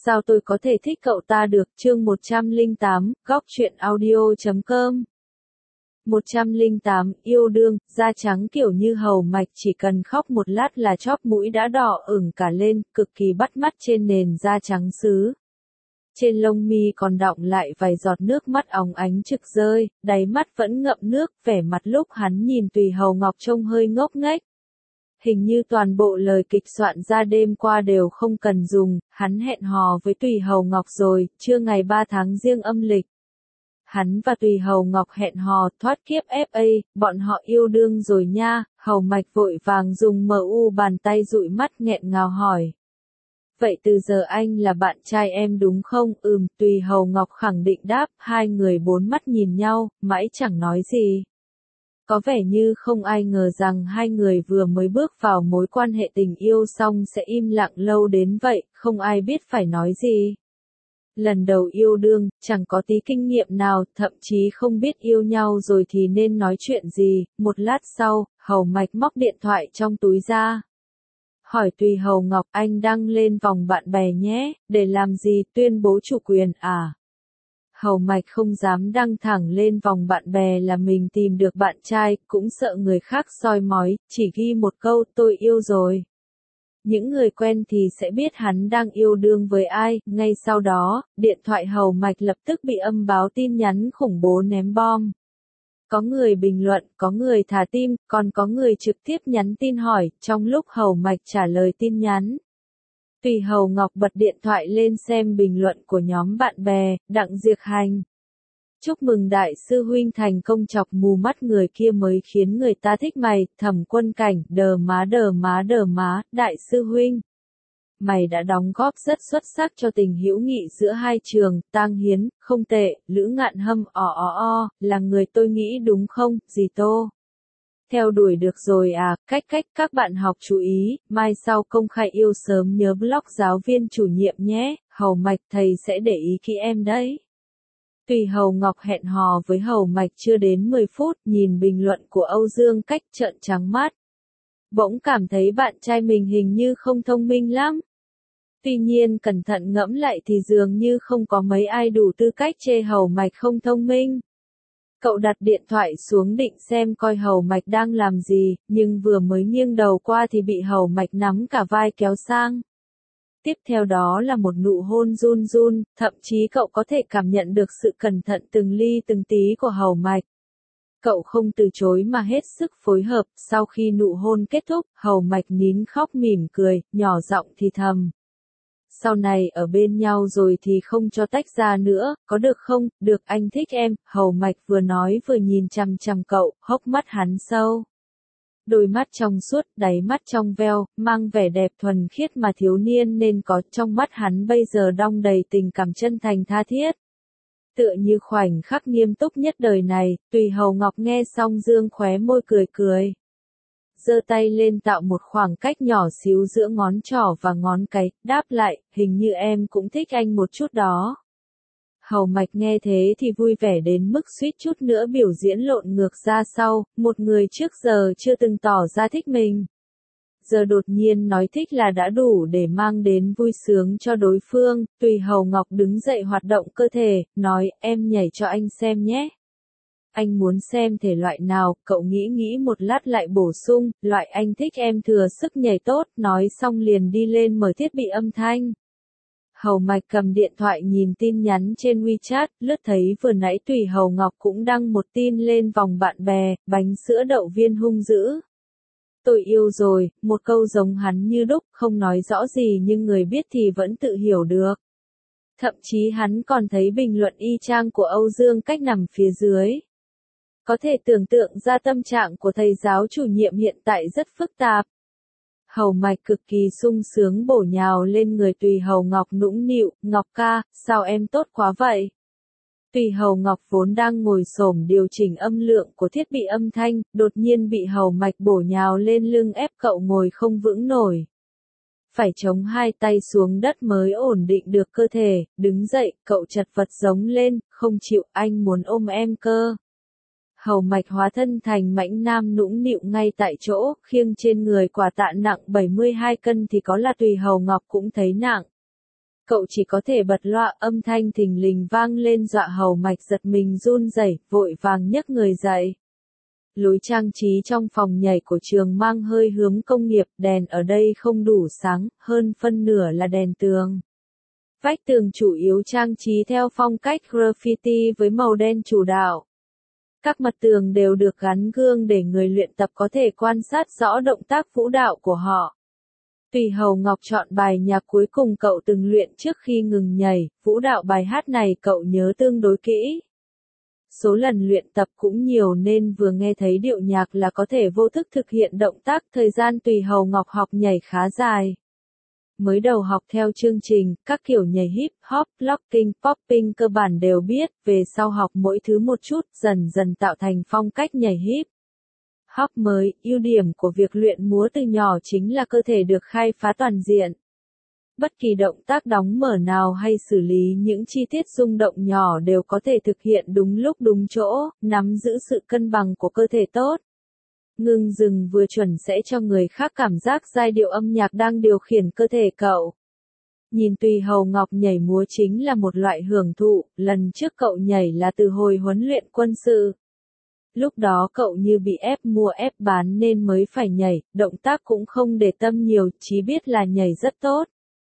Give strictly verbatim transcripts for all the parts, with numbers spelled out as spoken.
Sao tôi có thể thích cậu ta được? Chương một trăm lẻ tám, góc truyện audio chấm com. một trăm lẻ tám, yêu đương, da trắng kiểu như hầu mạch chỉ cần khóc một lát là chóp mũi đã đỏ ửng cả lên, cực kỳ bắt mắt trên nền da trắng sứ. Trên lông mi còn đọng lại vài giọt nước mắt óng ánh trực rơi, đáy mắt vẫn ngậm nước, vẻ mặt lúc hắn nhìn Tùy Hầu Ngọc trông hơi ngốc nghếch. Hình như toàn bộ lời kịch soạn ra đêm qua đều không cần dùng, hắn hẹn hò với Tùy Hầu Ngọc rồi, trưa ngày ba tháng Giêng âm lịch. Hắn và Tùy Hầu Ngọc hẹn hò, thoát kiếp ép a, bọn họ yêu đương rồi nha. Hầu Mạch vội vàng dùng mờ u bàn tay dụi mắt nghẹn ngào hỏi. Vậy từ giờ anh là bạn trai em đúng không? Ừm, Tùy Hầu Ngọc khẳng định đáp, hai người bốn mắt nhìn nhau, mãi chẳng nói gì. Có vẻ như không ai ngờ rằng hai người vừa mới bước vào mối quan hệ tình yêu xong sẽ im lặng lâu đến vậy, không ai biết phải nói gì. Lần đầu yêu đương, chẳng có tí kinh nghiệm nào, thậm chí không biết yêu nhau rồi thì nên nói chuyện gì. Một lát sau, Hầu Mạch móc điện thoại trong túi ra. Hỏi Tùy Hầu Ngọc, anh đăng lên vòng bạn bè nhé, để làm gì, tuyên bố chủ quyền à? Hầu Mạch không dám đăng thẳng lên vòng bạn bè là mình tìm được bạn trai, cũng sợ người khác soi mói, chỉ ghi một câu tôi yêu rồi. Những người quen thì sẽ biết hắn đang yêu đương với ai. Ngay sau đó, điện thoại Hầu Mạch lập tức bị âm báo tin nhắn khủng bố ném bom. Có người bình luận, có người thả tim, còn có người trực tiếp nhắn tin hỏi, trong lúc Hầu Mạch trả lời tin nhắn. Tùy Hầu Ngọc bật điện thoại lên xem bình luận của nhóm bạn bè, Đặng Diệc Hành. Chúc mừng đại sư huynh thành công chọc mù mắt người kia mới khiến người ta thích mày. Thẩm Quân Cảnh, đờ má đờ má đờ má, đại sư huynh. Mày đã đóng góp rất xuất sắc cho tình hữu nghị giữa hai trường. Tang Hiến, không tệ. Lữ Ngạn Hâm, o o o, là người tôi nghĩ đúng không, dì Tô? Theo đuổi được rồi à, cách cách các bạn học chú ý, mai sau công khai yêu sớm nhớ blog giáo viên chủ nhiệm nhé. Hầu Mạch thầy sẽ để ý kỹ em đấy. Tùy Hầu Ngọc hẹn hò với Hầu Mạch chưa đến mười phút, nhìn bình luận của Âu Dương Cách trợn trắng mắt. Bỗng cảm thấy bạn trai mình hình như không thông minh lắm. Tuy nhiên cẩn thận ngẫm lại thì dường như không có mấy ai đủ tư cách chê Hầu Mạch không thông minh. Cậu đặt điện thoại xuống định xem coi Hầu Mạch đang làm gì, nhưng vừa mới nghiêng đầu qua thì bị Hầu Mạch nắm cả vai kéo sang. Tiếp theo đó là một nụ hôn run run, thậm chí cậu có thể cảm nhận được sự cẩn thận từng ly từng tí của Hầu Mạch. Cậu không từ chối mà hết sức phối hợp, sau khi nụ hôn kết thúc, Hầu Mạch nín khóc mỉm cười, nhỏ giọng thì thầm. Sau này ở bên nhau rồi thì không cho tách ra nữa, có được không? Được, anh thích em. Hầu Mạch vừa nói vừa nhìn chằm chằm cậu, hốc mắt hắn sâu. Đôi mắt trong suốt, đáy mắt trong veo, mang vẻ đẹp thuần khiết mà thiếu niên nên có. Trong mắt hắn bây giờ đong đầy tình cảm chân thành tha thiết. Tựa như khoảnh khắc nghiêm túc nhất đời này. Tùy Hầu Ngọc nghe xong dương khóe môi cười cười. Giơ tay lên tạo một khoảng cách nhỏ xíu giữa ngón trỏ và ngón cái, đáp lại, hình như em cũng thích anh một chút đó. Hầu Mạch nghe thế thì vui vẻ đến mức suýt chút nữa biểu diễn lộn ngược ra sau, một người trước giờ chưa từng tỏ ra thích mình. Giờ đột nhiên nói thích là đã đủ để mang đến vui sướng cho đối phương. Tùy Hầu Ngọc đứng dậy hoạt động cơ thể, nói, em nhảy cho anh xem nhé. Anh muốn xem thể loại nào? Cậu nghĩ nghĩ một lát lại bổ sung, loại anh thích em thừa sức nhảy tốt, nói xong liền đi lên mở thiết bị âm thanh. Hầu Mạch cầm điện thoại nhìn tin nhắn trên WeChat, lướt thấy vừa nãy Tùy Hầu Ngọc cũng đăng một tin lên vòng bạn bè, bánh sữa đậu viên hung dữ. Tôi yêu rồi, một câu giống hắn như đúc, không nói rõ gì nhưng người biết thì vẫn tự hiểu được. Thậm chí hắn còn thấy bình luận y chang của Âu Dương Cách nằm phía dưới. Có thể tưởng tượng ra tâm trạng của thầy giáo chủ nhiệm hiện tại rất phức tạp. Hầu Mạch cực kỳ sung sướng bổ nhào lên người Tùy Hầu Ngọc nũng nịu, Ngọc ca, sao em tốt quá vậy? Tùy Hầu Ngọc vốn đang ngồi xổm điều chỉnh âm lượng của thiết bị âm thanh, đột nhiên bị Hầu Mạch bổ nhào lên lưng ép cậu ngồi không vững nổi. Phải chống hai tay xuống đất mới ổn định được cơ thể, đứng dậy, cậu chật vật giống lên, không chịu, anh muốn ôm em cơ. Hầu Mạch hóa thân thành mãnh nam nũng nịu ngay tại chỗ, khiêng trên người quả tạ nặng bảy mươi hai cân thì có là Tùy Hầu Ngọc cũng thấy nặng. Cậu chỉ có thể bật loa, âm thanh thình lình vang lên dọa Hầu Mạch giật mình run rẩy, vội vàng nhấc người dậy. Lối trang trí trong phòng nhảy của trường mang hơi hướng công nghiệp, đèn ở đây không đủ sáng, hơn phân nửa là đèn tường. Vách tường chủ yếu trang trí theo phong cách graffiti với màu đen chủ đạo. Các mặt tường đều được gắn gương để người luyện tập có thể quan sát rõ động tác vũ đạo của họ. Tùy Hầu Ngọc chọn bài nhạc cuối cùng cậu từng luyện trước khi ngừng nhảy, vũ đạo bài hát này cậu nhớ tương đối kỹ. Số lần luyện tập cũng nhiều nên vừa nghe thấy điệu nhạc là có thể vô thức thực hiện động tác. Thời gian Tùy Hầu Ngọc học nhảy khá dài. Mới đầu học theo chương trình, các kiểu nhảy hip hop, locking, popping cơ bản đều biết, về sau học mỗi thứ một chút, dần dần tạo thành phong cách nhảy hip hop mới. Ưu điểm của việc luyện múa từ nhỏ chính là cơ thể được khai phá toàn diện. Bất kỳ động tác đóng mở nào hay xử lý những chi tiết rung động nhỏ đều có thể thực hiện đúng lúc đúng chỗ, nắm giữ sự cân bằng của cơ thể tốt. Ngưng dừng vừa chuẩn sẽ cho người khác cảm giác giai điệu âm nhạc đang điều khiển cơ thể cậu. Nhìn Tùy Hầu Ngọc nhảy múa chính là một loại hưởng thụ, lần trước cậu nhảy là từ hồi huấn luyện quân sự. Lúc đó cậu như bị ép mua ép bán nên mới phải nhảy, động tác cũng không để tâm nhiều, chỉ biết là nhảy rất tốt.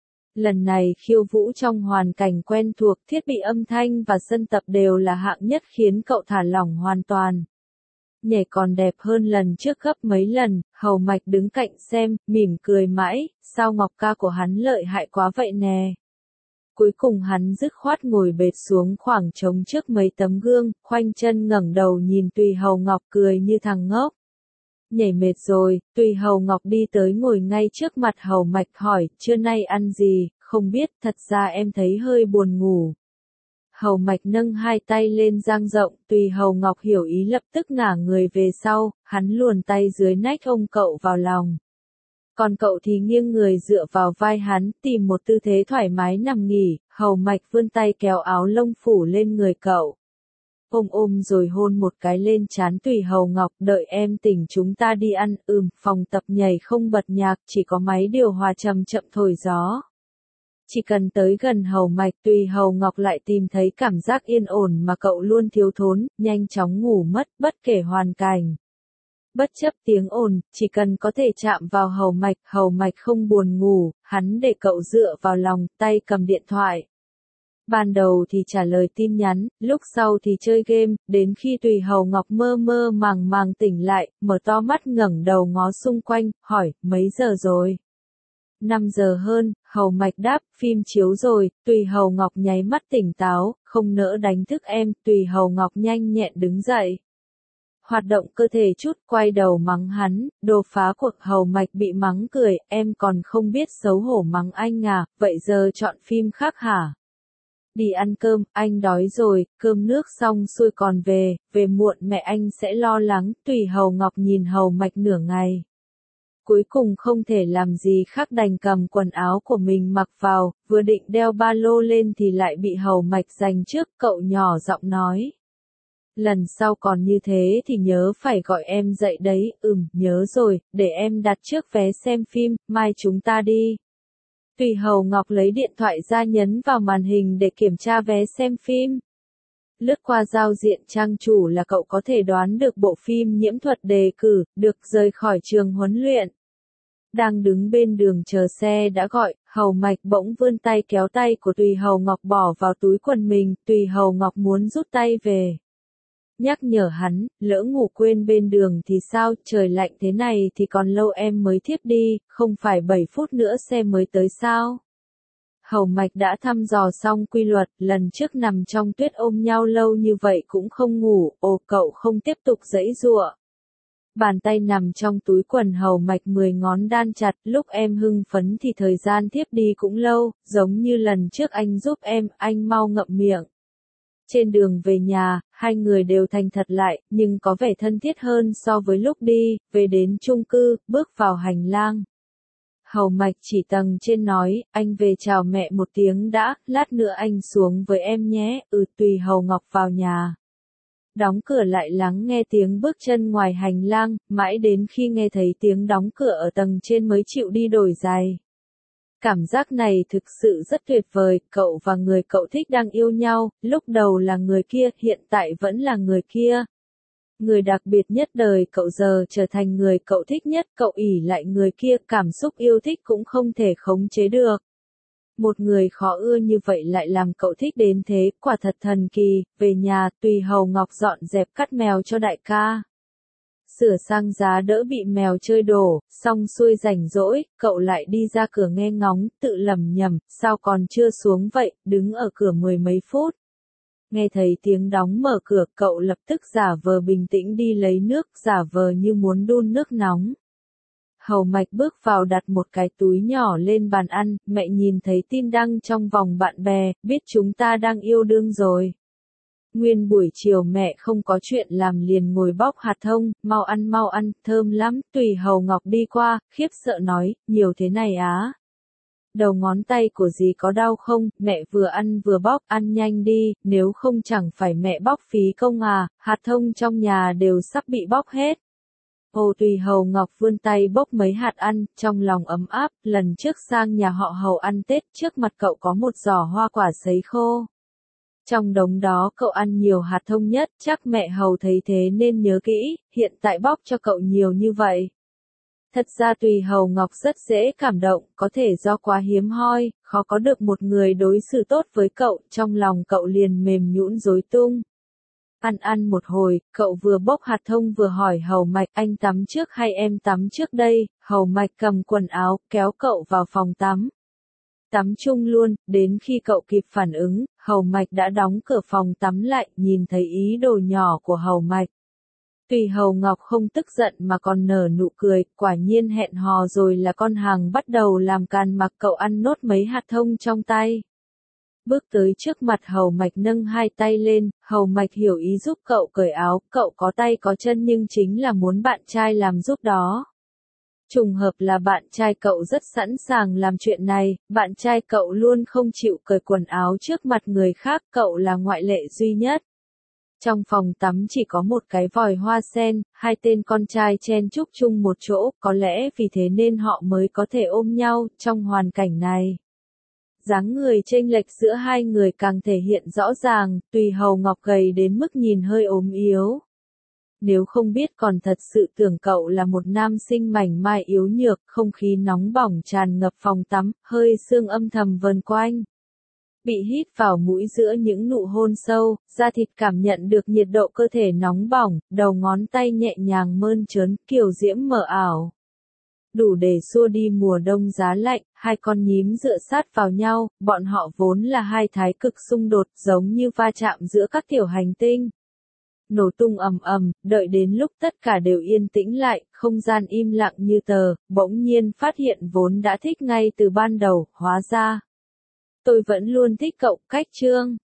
Lần này khiêu vũ trong hoàn cảnh quen thuộc, thiết bị âm thanh và sân tập đều là hạng nhất khiến cậu thả lỏng hoàn toàn. Nhảy còn đẹp hơn lần trước gấp mấy lần, Hầu Mạch đứng cạnh xem, mỉm cười mãi, sao Ngọc ca của hắn lợi hại quá vậy nè. Cuối cùng hắn dứt khoát ngồi bệt xuống khoảng trống trước mấy tấm gương, khoanh chân ngẩng đầu nhìn Tùy Hầu Ngọc cười như thằng ngốc. Nhảy mệt rồi, Tùy Hầu Ngọc đi tới ngồi ngay trước mặt Hầu Mạch hỏi, trưa nay ăn gì, không biết, thật ra em thấy hơi buồn ngủ. Hầu Mạch nâng hai tay lên dang rộng, Tùy Hầu Ngọc hiểu ý lập tức ngả người về sau, hắn luồn tay dưới nách ôm cậu vào lòng. Còn cậu thì nghiêng người dựa vào vai hắn, tìm một tư thế thoải mái nằm nghỉ, Hầu Mạch vươn tay kéo áo lông phủ lên người cậu. Ôm ôm rồi hôn một cái lên trán Tùy Hầu Ngọc, đợi em tỉnh chúng ta đi ăn. Ừm, phòng tập nhảy không bật nhạc, chỉ có máy điều hòa chậm chậm thổi gió. Chỉ cần tới gần Hầu Mạch, Tùy Hầu Ngọc lại tìm thấy cảm giác yên ổn mà cậu luôn thiếu thốn, nhanh chóng ngủ mất, bất kể hoàn cảnh. Bất chấp tiếng ồn, chỉ cần có thể chạm vào Hầu Mạch, Hầu Mạch không buồn ngủ, hắn để cậu dựa vào lòng, tay cầm điện thoại. Ban đầu thì trả lời tin nhắn, lúc sau thì chơi game, đến khi Tùy Hầu Ngọc mơ mơ màng màng tỉnh lại, mở to mắt ngẩng đầu ngó xung quanh, hỏi, mấy giờ rồi? năm giờ hơn, Hầu Mạch đáp, phim chiếu rồi. Tùy Hầu Ngọc nháy mắt tỉnh táo, không nỡ đánh thức em. Tùy Hầu Ngọc nhanh nhẹn đứng dậy. Hoạt động cơ thể chút, quay đầu mắng hắn, đồ phá cuộc. Hầu Mạch bị mắng cười, em còn không biết xấu hổ mắng anh à, vậy giờ chọn phim khác hả? Đi ăn cơm, anh đói rồi, cơm nước xong xuôi còn về, về muộn mẹ anh sẽ lo lắng. Tùy Hầu Ngọc nhìn Hầu Mạch nửa ngày. Cuối cùng không thể làm gì khác đành cầm quần áo của mình mặc vào, vừa định đeo ba lô lên thì lại bị Hầu Mạch giành trước, cậu nhỏ giọng nói. Lần sau còn như thế thì nhớ phải gọi em dậy đấy. Ừm, nhớ rồi, để em đặt trước vé xem phim, mai chúng ta đi. Tùy Hầu Ngọc lấy điện thoại ra nhấn vào màn hình để kiểm tra vé xem phim. Lướt qua giao diện trang chủ là cậu có thể đoán được bộ phim Nhiễm Thuật đề cử, được rời khỏi trường huấn luyện. Đang đứng bên đường chờ xe đã gọi, Hầu Mạch bỗng vươn tay kéo tay của Tùy Hầu Ngọc bỏ vào túi quần mình, Tùy Hầu Ngọc muốn rút tay về. Nhắc nhở hắn, lỡ ngủ quên bên đường thì sao, trời lạnh thế này thì còn lâu em mới thiếp đi, không phải bảy phút nữa xe mới tới sao? Hầu Mạch đã thăm dò xong quy luật, lần trước nằm trong tuyết ôm nhau lâu như vậy cũng không ngủ, ồ cậu không tiếp tục giãy giụa. Bàn tay nằm trong túi quần Hầu Mạch mười ngón đan chặt, lúc em hưng phấn thì thời gian thiếp đi cũng lâu, giống như lần trước anh giúp em, anh mau ngậm miệng. Trên đường về nhà, hai người đều thành thật lại, nhưng có vẻ thân thiết hơn so với lúc đi, về đến chung cư, bước vào hành lang. Hầu Mạch chỉ tầng trên nói, anh về chào mẹ một tiếng đã, lát nữa anh xuống với em nhé. Ừ. Tùy Hầu Ngọc vào nhà. Đóng cửa lại lắng nghe tiếng bước chân ngoài hành lang, mãi đến khi nghe thấy tiếng đóng cửa ở tầng trên mới chịu đi đổi giày. Cảm giác này thực sự rất tuyệt vời, cậu và người cậu thích đang yêu nhau, lúc đầu là người kia, hiện tại vẫn là người kia. Người đặc biệt nhất đời cậu giờ trở thành người cậu thích nhất, cậu ỷ lại người kia, cảm xúc yêu thích cũng không thể khống chế được. Một người khó ưa như vậy lại làm cậu thích đến thế, quả thật thần kỳ. Về nhà, Tùy Hầu Ngọc dọn dẹp cắt mèo cho đại ca. Sửa sang giá đỡ bị mèo chơi đổ, xong xuôi rảnh rỗi, cậu lại đi ra cửa nghe ngóng, tự lẩm nhẩm, sao còn chưa xuống vậy, đứng ở cửa mười mấy phút. Nghe thấy tiếng đóng mở cửa, cậu lập tức giả vờ bình tĩnh đi lấy nước, giả vờ như muốn đun nước nóng. Hầu Mạch bước vào đặt một cái túi nhỏ lên bàn ăn, mẹ nhìn thấy tin đăng trong vòng bạn bè, biết chúng ta đang yêu đương rồi. Nguyên buổi chiều mẹ không có chuyện làm liền ngồi bóc hạt thông, mau ăn mau ăn, thơm lắm, Tùy Hầu Ngọc đi qua, khiếp sợ nói, nhiều thế này á. Đầu ngón tay của dì có đau không, mẹ vừa ăn vừa bóc, ăn nhanh đi, nếu không chẳng phải mẹ bóc phí công à, hạt thông trong nhà đều sắp bị bóc hết. Hồ Tùy Hầu Ngọc vươn tay bốc mấy hạt ăn, trong lòng ấm áp, lần trước sang nhà họ Hầu ăn Tết, trước mặt cậu có một giỏ hoa quả sấy khô. Trong đống đó cậu ăn nhiều hạt thông nhất, chắc mẹ Hầu thấy thế nên nhớ kỹ, hiện tại bóc cho cậu nhiều như vậy. Thật ra Tùy Hầu Ngọc rất dễ cảm động, có thể do quá hiếm hoi, khó có được một người đối xử tốt với cậu, trong lòng cậu liền mềm nhũn rối tung. Ăn ăn một hồi, cậu vừa bốc hạt thông vừa hỏi Hầu Mạch, anh tắm trước hay em tắm trước đây, Hầu Mạch cầm quần áo, kéo cậu vào phòng tắm. Tắm chung luôn, đến khi cậu kịp phản ứng, Hầu Mạch đã đóng cửa phòng tắm lại, nhìn thấy ý đồ nhỏ của Hầu Mạch. Tùy Hầu Ngọc không tức giận mà còn nở nụ cười, quả nhiên hẹn hò rồi là con hàng bắt đầu làm càn mặc cậu ăn nốt mấy hạt thông trong tay. Bước tới trước mặt Hầu Mạch nâng hai tay lên, Hầu Mạch hiểu ý giúp cậu cởi áo, cậu có tay có chân nhưng chính là muốn bạn trai làm giúp đó. Trùng hợp là bạn trai cậu rất sẵn sàng làm chuyện này, bạn trai cậu luôn không chịu cởi quần áo trước mặt người khác, cậu là ngoại lệ duy nhất. Trong phòng tắm chỉ có một cái vòi hoa sen, hai tên con trai chen chúc chung một chỗ, có lẽ vì thế nên họ mới có thể ôm nhau, trong hoàn cảnh này. Dáng người chênh lệch giữa hai người càng thể hiện rõ ràng, Tùy Hầu Ngọc gầy đến mức nhìn hơi ốm yếu. Nếu không biết còn thật sự tưởng cậu là một nam sinh mảnh mai yếu nhược, không khí nóng bỏng tràn ngập phòng tắm, hơi sương âm thầm vần quanh. Bị hít vào mũi giữa những nụ hôn sâu, da thịt cảm nhận được nhiệt độ cơ thể nóng bỏng, đầu ngón tay nhẹ nhàng mơn trớn, kiều diễm mờ ảo. Đủ để xua đi mùa đông giá lạnh, hai con nhím dựa sát vào nhau, bọn họ vốn là hai thái cực xung đột giống như va chạm giữa các tiểu hành tinh. Nổ tung ầm ầm, đợi đến lúc tất cả đều yên tĩnh lại, không gian im lặng như tờ, bỗng nhiên phát hiện vốn đã thích ngay từ ban đầu, hóa ra. Tôi vẫn luôn thích cậu, cách chương.